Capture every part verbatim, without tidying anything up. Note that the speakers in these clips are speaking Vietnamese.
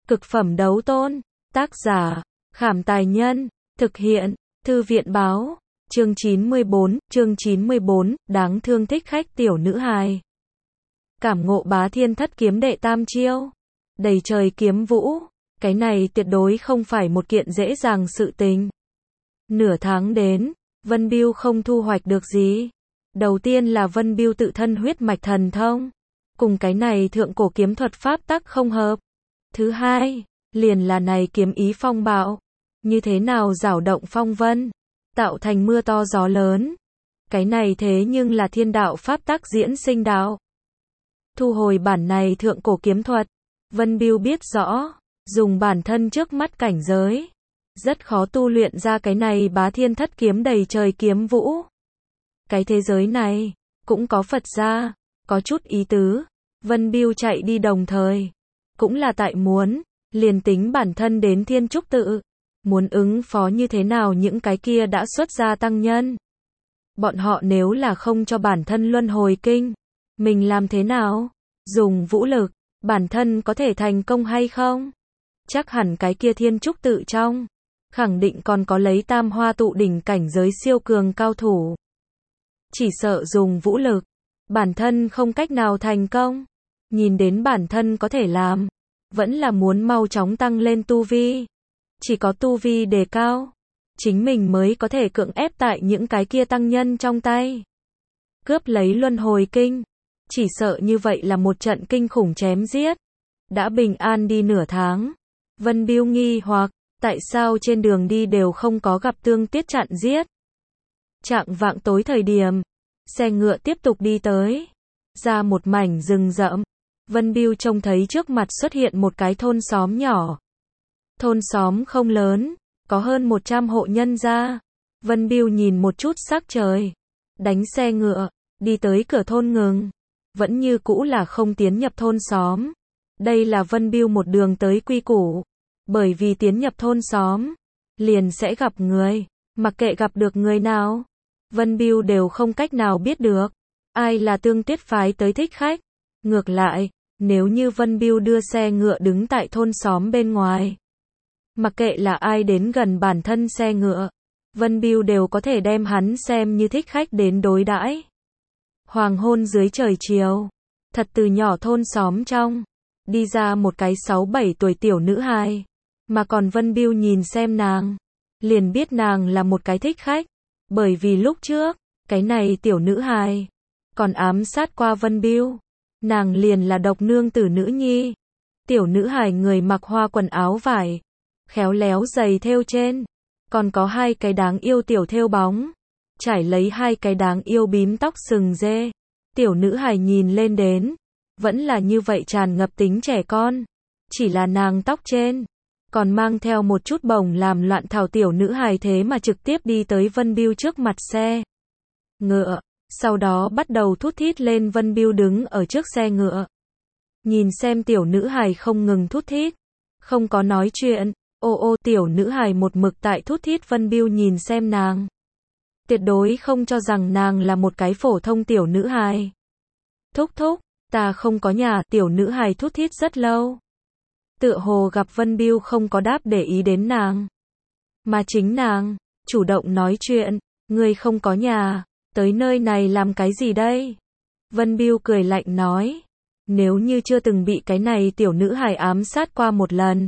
Cực phẩm đấu tôn. Tác giả, Khảm Tài Nhân. Thực hiện, Thư viện Báo. Chương chín mươi bốn, chương chín mươi bốn, đáng thương thích khách tiểu nữ hài. Cảm ngộ bá thiên thất kiếm đệ tam chiêu. Đầy trời kiếm vũ. Cái này tuyệt đối không phải một kiện dễ dàng sự tình. Nửa tháng đến, Vân Bưu không thu hoạch được gì. Đầu tiên là Vân Bưu tự thân huyết mạch thần thông. Cùng cái này thượng cổ kiếm thuật pháp tắc không hợp. Thứ hai, liền là này kiếm ý phong bạo. Như thế nào rảo động phong vân, tạo thành mưa to gió lớn. Cái này thế nhưng là thiên đạo pháp tắc diễn sinh đạo. Thu hồi bản này thượng cổ kiếm thuật, Vân Bưu biết rõ, dùng bản thân trước mắt cảnh giới, rất khó tu luyện ra cái này bá thiên thất kiếm đầy trời kiếm vũ. Cái thế giới này, cũng có Phật gia, có chút ý tứ. Vân Bưu chạy đi đồng thời, cũng là tại muốn, liền tính bản thân đến Thiên Trúc Tự, muốn ứng phó như thế nào những cái kia đã xuất gia tăng nhân. Bọn họ nếu là không cho bản thân luân hồi kinh, mình làm thế nào? Dùng vũ lực, bản thân có thể thành công hay không? Chắc hẳn cái kia Thiên Trúc Tự trong, khẳng định còn có lấy tam hoa tụ đỉnh cảnh giới siêu cường cao thủ. Chỉ sợ dùng vũ lực, bản thân không cách nào thành công. Nhìn đến bản thân có thể làm, vẫn là muốn mau chóng tăng lên tu vi. Chỉ có tu vi đề cao, chính mình mới có thể cưỡng ép tại những cái kia tăng nhân trong tay. Cướp lấy luân hồi kinh, chỉ sợ như vậy là một trận kinh khủng chém giết. Đã bình an đi nửa tháng, Vân Bưu nghi hoặc, tại sao trên đường đi đều không có gặp Tương Tiết chặn giết. Chạng vạng tối thời điểm, xe ngựa tiếp tục đi tới, ra một mảnh rừng rậm. Vân Bưu trông thấy trước mặt xuất hiện một cái thôn xóm nhỏ. Thôn xóm không lớn, có hơn một trăm hộ nhân gia. Vân Bưu nhìn một chút sắc trời, đánh xe ngựa, đi tới cửa thôn ngừng. Vẫn như cũ là không tiến nhập thôn xóm. Đây là Vân Bưu một đường tới quy củ. Bởi vì tiến nhập thôn xóm, liền sẽ gặp người, mặc kệ gặp được người nào, Vân Bưu đều không cách nào biết được ai là Tương Tiết phái tới thích khách. Ngược lại, nếu như Vân Bưu đưa xe ngựa đứng tại thôn xóm bên ngoài, mặc kệ là ai đến gần bản thân xe ngựa, Vân Bưu đều có thể đem hắn xem như thích khách đến đối đãi. Hoàng hôn dưới trời chiều, thật từ nhỏ thôn xóm trong, đi ra một cái sáu bảy tuổi tiểu nữ hài, mà còn Vân Bưu nhìn xem nàng, liền biết nàng là một cái thích khách, bởi vì lúc trước, cái này tiểu nữ hài còn ám sát qua Vân Bưu. Nàng liền là độc nương tử nữ nhi. Tiểu nữ hài người mặc hoa quần áo vải, khéo léo giày thêu trên, còn có hai cái đáng yêu tiểu thêu bóng, trải lấy hai cái đáng yêu bím tóc sừng dê. Tiểu nữ hài nhìn lên đến, vẫn là như vậy tràn ngập tính trẻ con, chỉ là nàng tóc trên, còn mang theo một chút bồng làm loạn thảo. Tiểu nữ hài thế mà trực tiếp đi tới Vân Bưu trước mặt xe ngựa. Sau đó bắt đầu thút thít lên. Vân Bưu đứng ở trước xe ngựa, nhìn xem tiểu nữ hài không ngừng thút thít, không có nói chuyện. Ô ô, tiểu nữ hài một mực tại thút thít. Vân Bưu nhìn xem nàng, tuyệt đối không cho rằng nàng là một cái phổ thông tiểu nữ hài. Thúc thúc, ta không có nhà. Tiểu nữ hài thút thít rất lâu, tựa hồ gặp Vân Bưu không có đáp để ý đến nàng, mà chính nàng chủ động nói chuyện. Ngươi không có nhà, tới nơi này làm cái gì đây? Vân Bưu cười lạnh nói, nếu như chưa từng bị cái này tiểu nữ hài ám sát qua một lần,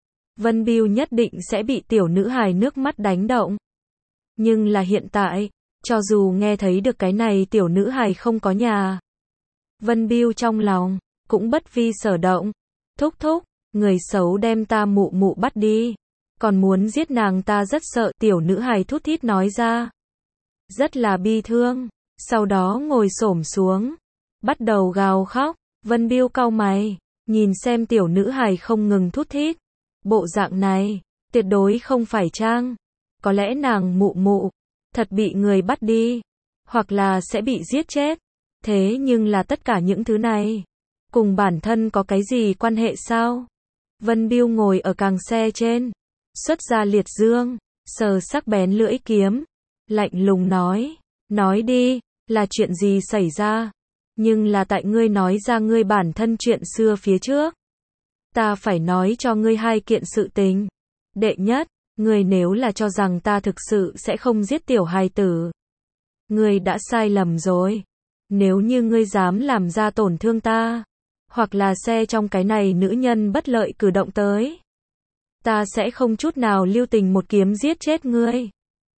Vân Bưu nhất định sẽ bị tiểu nữ hài nước mắt đánh động. Nhưng là hiện tại, cho dù nghe thấy được cái này tiểu nữ hài không có nhà, Vân Bưu trong lòng cũng bất vi sở động. Thúc thúc, người xấu đem ta mụ mụ bắt đi, còn muốn giết nàng, ta rất sợ. Tiểu nữ hài thút thít nói ra, rất là bi thương, sau đó ngồi xổm xuống, bắt đầu gào khóc. Vân Bưu cau mày, nhìn xem tiểu nữ hài không ngừng thút thít, bộ dạng này, tuyệt đối không phải trang. Có lẽ nàng mụ mụ thật bị người bắt đi, hoặc là sẽ bị giết chết. Thế nhưng là tất cả những thứ này, cùng bản thân có cái gì quan hệ sao? Vân Bưu ngồi ở càng xe trên, xuất ra liệt dương, sờ sắc bén lưỡi kiếm, lạnh lùng nói, nói đi, là chuyện gì xảy ra? Nhưng là tại ngươi nói ra ngươi bản thân chuyện xưa phía trước, ta phải nói cho ngươi hai kiện sự tình. Đệ nhất, ngươi nếu là cho rằng ta thực sự sẽ không giết tiểu hài tử, ngươi đã sai lầm rồi. Nếu như ngươi dám làm ra tổn thương ta, hoặc là xe trong cái này nữ nhân bất lợi cử động tới, ta sẽ không chút nào lưu tình một kiếm giết chết ngươi.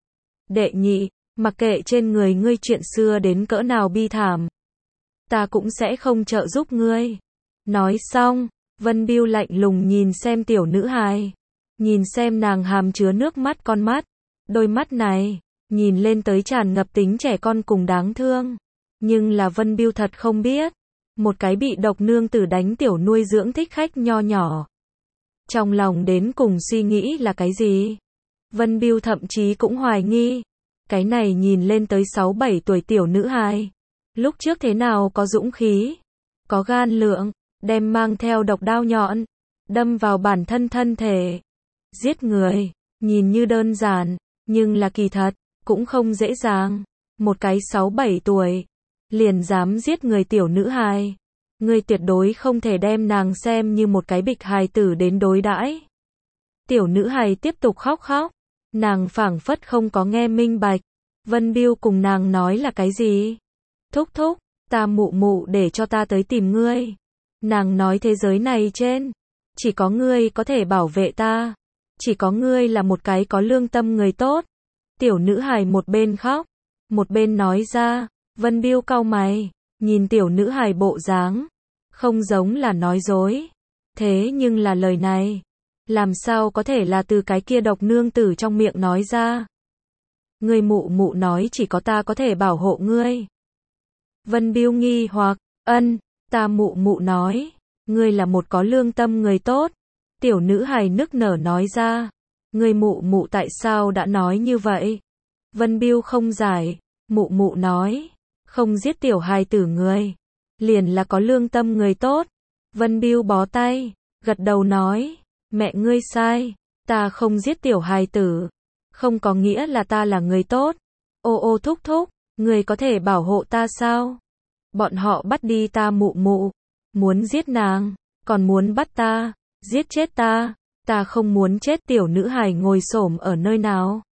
Đệ nhị, mặc kệ trên người ngươi chuyện xưa đến cỡ nào bi thảm, ta cũng sẽ không trợ giúp ngươi. Nói xong, Vân Bưu lạnh lùng nhìn xem tiểu nữ hài, nhìn xem nàng hàm chứa nước mắt con mắt, đôi mắt này, nhìn lên tới tràn ngập tính trẻ con cùng đáng thương. Nhưng là Vân Bưu thật không biết, một cái bị độc nương tử đánh tiểu nuôi dưỡng thích khách nho nhỏ, trong lòng đến cùng suy nghĩ là cái gì. Vân Bưu thậm chí cũng hoài nghi, cái này nhìn lên tới sáu bảy tuổi tiểu nữ hài, lúc trước thế nào có dũng khí, có gan lượng, đem mang theo độc đao nhọn, đâm vào bản thân thân thể. Giết người, nhìn như đơn giản, nhưng là kỳ thật, cũng không dễ dàng. Một cái sáu bảy tuổi, liền dám giết người tiểu nữ hài. Ngươi tuyệt đối không thể đem nàng xem như một cái bịch hài tử đến đối đãi. Tiểu nữ hài tiếp tục khóc khóc, nàng phảng phất không có nghe minh bạch. Vân Bưu cùng nàng nói là cái gì? Thúc thúc, ta mụ mụ để cho ta tới tìm ngươi. Nàng nói thế giới này trên, chỉ có ngươi có thể bảo vệ ta. Chỉ có ngươi là một cái có lương tâm người tốt. Tiểu nữ hài một bên khóc, một bên nói ra. Vân Bưu cau mày, nhìn tiểu nữ hài bộ dáng, không giống là nói dối. Thế nhưng là lời này, làm sao có thể là từ cái kia độc nương tử trong miệng nói ra? Ngươi mụ mụ nói chỉ có ta có thể bảo hộ ngươi. Vân Bưu nghi hoặc, ân, ta mụ mụ nói, ngươi là một có lương tâm người tốt. Tiểu nữ hài nức nở nói ra, ngươi mụ mụ tại sao đã nói như vậy? Vân Bưu không giải, mụ mụ nói, không giết tiểu hài tử người, liền là có lương tâm người tốt. Vân Bưu bó tay, gật đầu nói, mẹ ngươi sai, ta không giết tiểu hài tử, không có nghĩa là ta là người tốt. Ô ô thúc thúc, ngươi có thể bảo hộ ta sao? Bọn họ bắt đi ta mụ mụ, muốn giết nàng, còn muốn bắt ta, giết chết ta, ta không muốn chết. Tiểu nữ hài ngồi xổm ở nơi nào,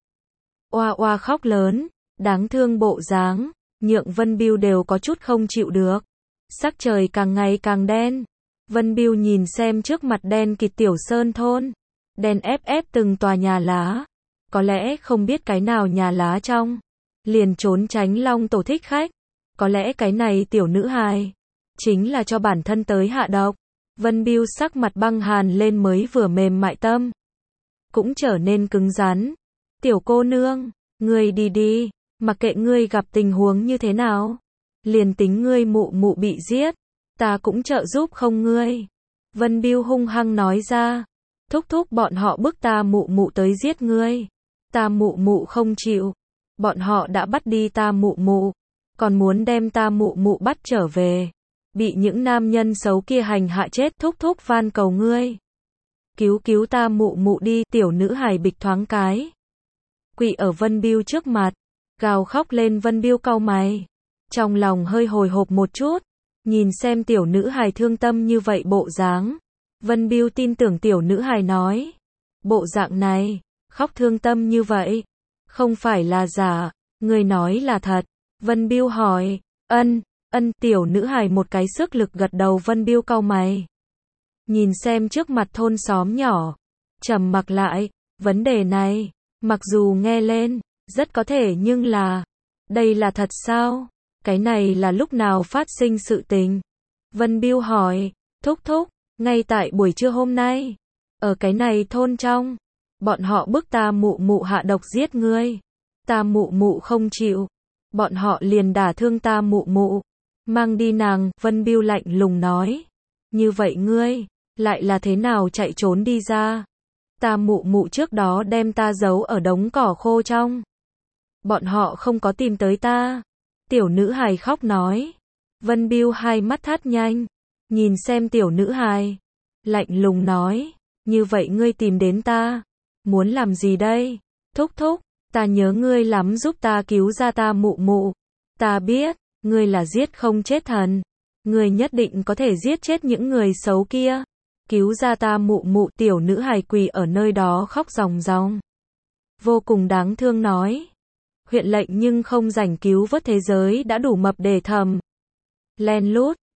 oa oa khóc lớn, đáng thương bộ dáng, nhượng Vân Bưu đều có chút không chịu được. Sắc trời càng ngày càng đen, Vân Bưu nhìn xem trước mặt đen kịt tiểu sơn thôn, đen ép ép từng tòa nhà lá, có lẽ không biết cái nào nhà lá trong, liền trốn tránh long tổ thích khách, có lẽ cái này tiểu nữ hài, chính là cho bản thân tới hạ độc. Vân Bưu sắc mặt băng hàn lên, mới vừa mềm mại tâm, cũng trở nên cứng rắn. Tiểu cô nương, ngươi đi đi, mặc kệ ngươi gặp tình huống như thế nào, liền tính ngươi mụ mụ bị giết, ta cũng trợ giúp không ngươi. Vân Bưu hung hăng nói ra, thúc thúc bọn họ bức ta mụ mụ tới giết ngươi, ta mụ mụ không chịu, bọn họ đã bắt đi ta mụ mụ, còn muốn đem ta mụ mụ bắt trở về, bị những nam nhân xấu kia hành hạ chết. Thúc thúc van cầu ngươi, cứu cứu ta mụ mụ đi. Tiểu nữ hài bịch thoáng cái, quỳ ở Vân Bưu trước mặt, gào khóc lên. Vân Bưu cau mày, trong lòng hơi hồi hộp một chút, nhìn xem tiểu nữ hài thương tâm như vậy bộ dáng. Vân Bưu tin tưởng tiểu nữ hài nói, bộ dạng này, khóc thương tâm như vậy, không phải là giả, người nói là thật. Vân Bưu hỏi, ân, ân. Tiểu nữ hài một cái sức lực gật đầu. Vân Bưu cau mày, nhìn xem trước mặt thôn xóm nhỏ, trầm mặc lại. Vấn đề này, mặc dù nghe lên rất có thể, nhưng là, đây là thật sao? Cái này là lúc nào phát sinh sự tình? Vân Bưu hỏi, thúc thúc, ngay tại buổi trưa hôm nay, ở cái này thôn trong, bọn họ bức ta mụ mụ hạ độc giết ngươi, ta mụ mụ không chịu, bọn họ liền đả thương ta mụ mụ, mang đi nàng. Vân Bưu lạnh lùng nói, như vậy ngươi, lại là thế nào chạy trốn đi ra? Ta mụ mụ trước đó đem ta giấu ở đống cỏ khô trong, bọn họ không có tìm tới ta. Tiểu nữ hài khóc nói. Vân Bưu hai mắt thắt nhanh, nhìn xem tiểu nữ hài, lạnh lùng nói, như vậy ngươi tìm đến ta, muốn làm gì đây? Thúc thúc, ta nhớ ngươi lắm, giúp ta cứu ra ta mụ mụ. Ta biết, ngươi là giết không chết thần, ngươi nhất định có thể giết chết những người xấu kia. cứu ra ta mụ mụ, tiểu nữ hài quỳ ở nơi đó khóc ròng ròng. Vô cùng đáng thương nói. Huyện lệnh nhưng không rảnh cứu vớt, thế giới đã đủ mập để thầm. Len lút,